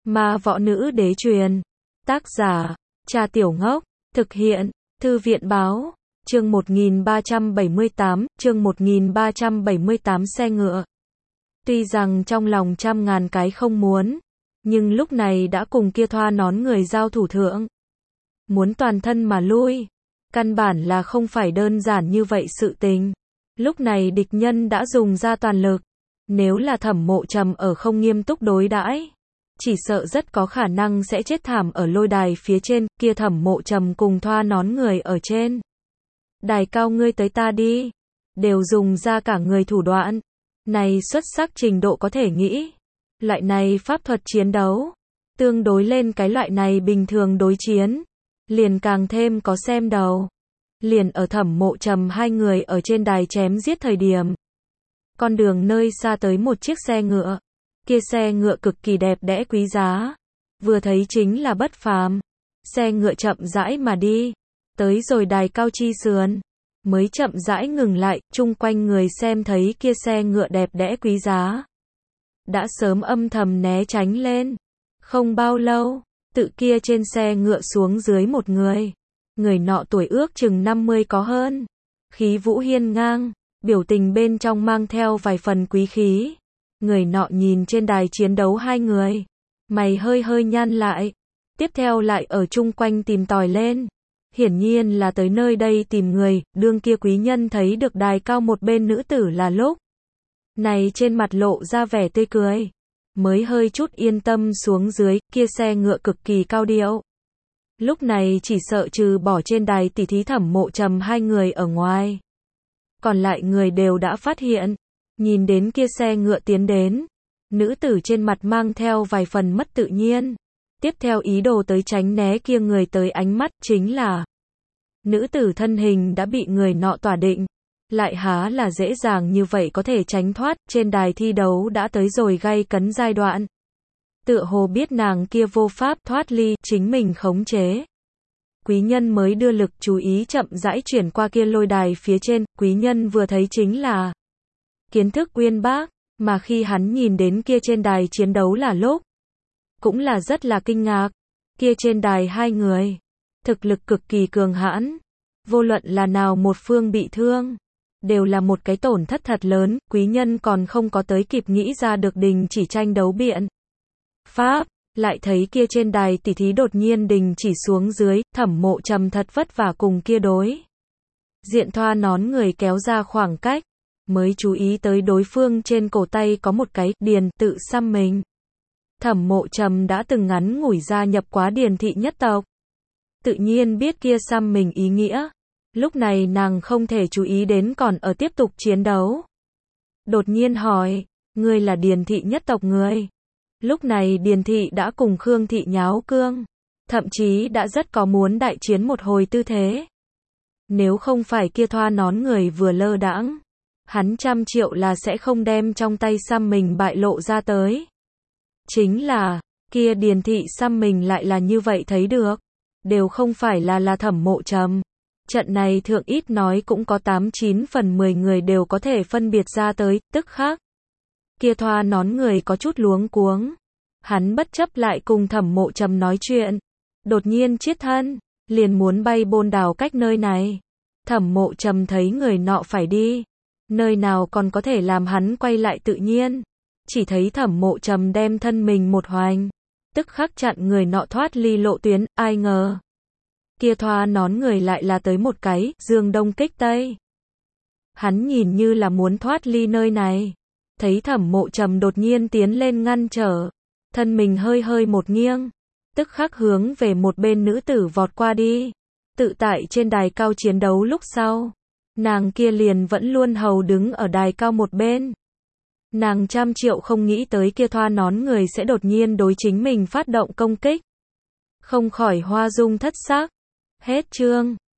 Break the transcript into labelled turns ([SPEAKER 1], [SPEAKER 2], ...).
[SPEAKER 1] Ma Võ Nữ Đế truyền. Tác giả, Trà Tiểu Ngốc. Thực hiện, Thư viện Báo. Chương 1378, chương 1378 xe ngựa. Tuy rằng trong lòng trăm ngàn cái không muốn, nhưng lúc này đã cùng kia thoa nón người giao thủ thượng. Muốn toàn thân mà lui, căn bản là không phải đơn giản như vậy sự tình. Lúc này địch nhân đã dùng ra toàn lực, nếu là Thẩm Mộ Trầm ở không nghiêm túc đối đãi, chỉ sợ rất có khả năng sẽ chết thảm ở lôi đài phía trên, kia Thẩm Mộ Trầm cùng thoa nón người ở trên. Đài cao ngươi tới ta đi, đều dùng ra cả người thủ đoạn. Này xuất sắc trình độ có thể nghĩ. Loại này pháp thuật chiến đấu, tương đối lên cái loại này bình thường đối chiến, liền càng thêm có xem đầu. Liền ở Thẩm Mộ Trầm hai người ở trên đài chém giết thời điểm. Con đường nơi xa tới một chiếc xe ngựa. Kia xe ngựa cực kỳ đẹp đẽ quý giá. Vừa thấy chính là bất phàm. Xe ngựa chậm rãi mà đi. Tới rồi đài cao chi sườn. Mới chậm rãi ngừng lại, chung quanh người xem thấy kia xe ngựa đẹp đẽ quý giá. Đã sớm âm thầm né tránh lên. Không bao lâu, tự kia trên xe ngựa xuống dưới một người. Người nọ tuổi ước chừng 50 có hơn. Khí vũ hiên ngang, biểu tình bên trong mang theo vài phần quý khí. Người nọ nhìn trên đài chiến đấu hai người. Mày hơi hơi nhăn lại. Tiếp theo lại ở chung quanh tìm tòi lên. Hiển nhiên là tới nơi đây tìm người, đương kia quý nhân thấy được đài cao một bên nữ tử là lúc này trên mặt lộ ra vẻ tươi cười, mới hơi chút yên tâm xuống dưới, kia xe ngựa cực kỳ cao điệu. Lúc này chỉ sợ trừ bỏ trên đài tỷ thí Thẩm Mộ Trầm hai người ở ngoài. Còn lại người đều đã phát hiện, nhìn đến kia xe ngựa tiến đến, nữ tử trên mặt mang theo vài phần mất tự nhiên. Tiếp theo ý đồ tới tránh né kia người tới ánh mắt chính là nữ tử thân hình đã bị người nọ tỏa định, lại há là dễ dàng như vậy có thể tránh thoát, trên đài thi đấu đã tới rồi gay cấn giai đoạn. Tựa hồ biết nàng kia vô pháp thoát ly chính mình khống chế. Quý nhân mới đưa lực chú ý chậm rãi chuyển qua kia lôi đài phía trên, quý nhân vừa thấy chính là kiến thức uyên bác, mà khi hắn nhìn đến kia trên đài chiến đấu là lúc cũng là rất là kinh ngạc. Kia trên đài hai người, thực lực cực kỳ cường hãn, vô luận là nào một phương bị thương, đều là một cái tổn thất thật lớn, quý nhân còn không có tới kịp nghĩ ra được đình chỉ tranh đấu biện pháp, lại thấy kia trên đài tỷ thí đột nhiên đình chỉ xuống dưới, Thẩm Mộ Trầm thật vất vả cùng kia đối diện thoa nón người kéo ra khoảng cách, mới chú ý tới đối phương trên cổ tay có một cái điền tự xăm mình. Thẩm Mộ Trầm đã từng ngắn ngủi gia nhập quá Điền thị nhất tộc, tự nhiên biết kia xăm mình ý nghĩa. Lúc này nàng không thể chú ý đến còn ở tiếp tục chiến đấu. Đột nhiên hỏi, ngươi là Điền thị nhất tộc người? Lúc này Điền thị đã cùng Khương thị nháo cương, thậm chí đã rất có muốn đại chiến một hồi tư thế. Nếu không phải kia thoa nón người vừa lơ đãng, hắn 100 triệu là sẽ không đem trong tay xăm mình bại lộ ra tới. Chính là, kia Điền thị xăm mình lại là như vậy thấy được, đều không phải là Thẩm Mộ Trầm. Trận này thượng ít nói cũng có 8-9 phần 10 người đều có thể phân biệt ra tới, tức khác. Kia thoa nón người có chút luống cuống. Hắn bất chấp lại cùng Thẩm Mộ Trầm nói chuyện. Đột nhiên chiết thân, liền muốn bay bôn đào cách nơi này. Thẩm Mộ Trầm thấy người nọ phải đi. Nơi nào còn có thể làm hắn quay lại tự nhiên. Chỉ thấy Thẩm Mộ Trầm đem thân mình một hoành, tức khắc chặn người nọ thoát ly lộ tuyến, ai ngờ. Kia thoa nón người lại là tới một cái, dương đông kích tây. Hắn nhìn như là muốn thoát ly nơi này. Thấy Thẩm Mộ Trầm đột nhiên tiến lên ngăn trở. Thân mình hơi hơi một nghiêng. Tức khắc hướng về một bên nữ tử vọt qua đi. Tự tại trên đài cao chiến đấu lúc sau. Nàng kia liền vẫn luôn hầu đứng ở đài cao một bên. Nàng 100 triệu không nghĩ tới kia thoa nón người sẽ đột nhiên đối chính mình phát động công kích. Không khỏi hoa dung thất sắc. Hết chương.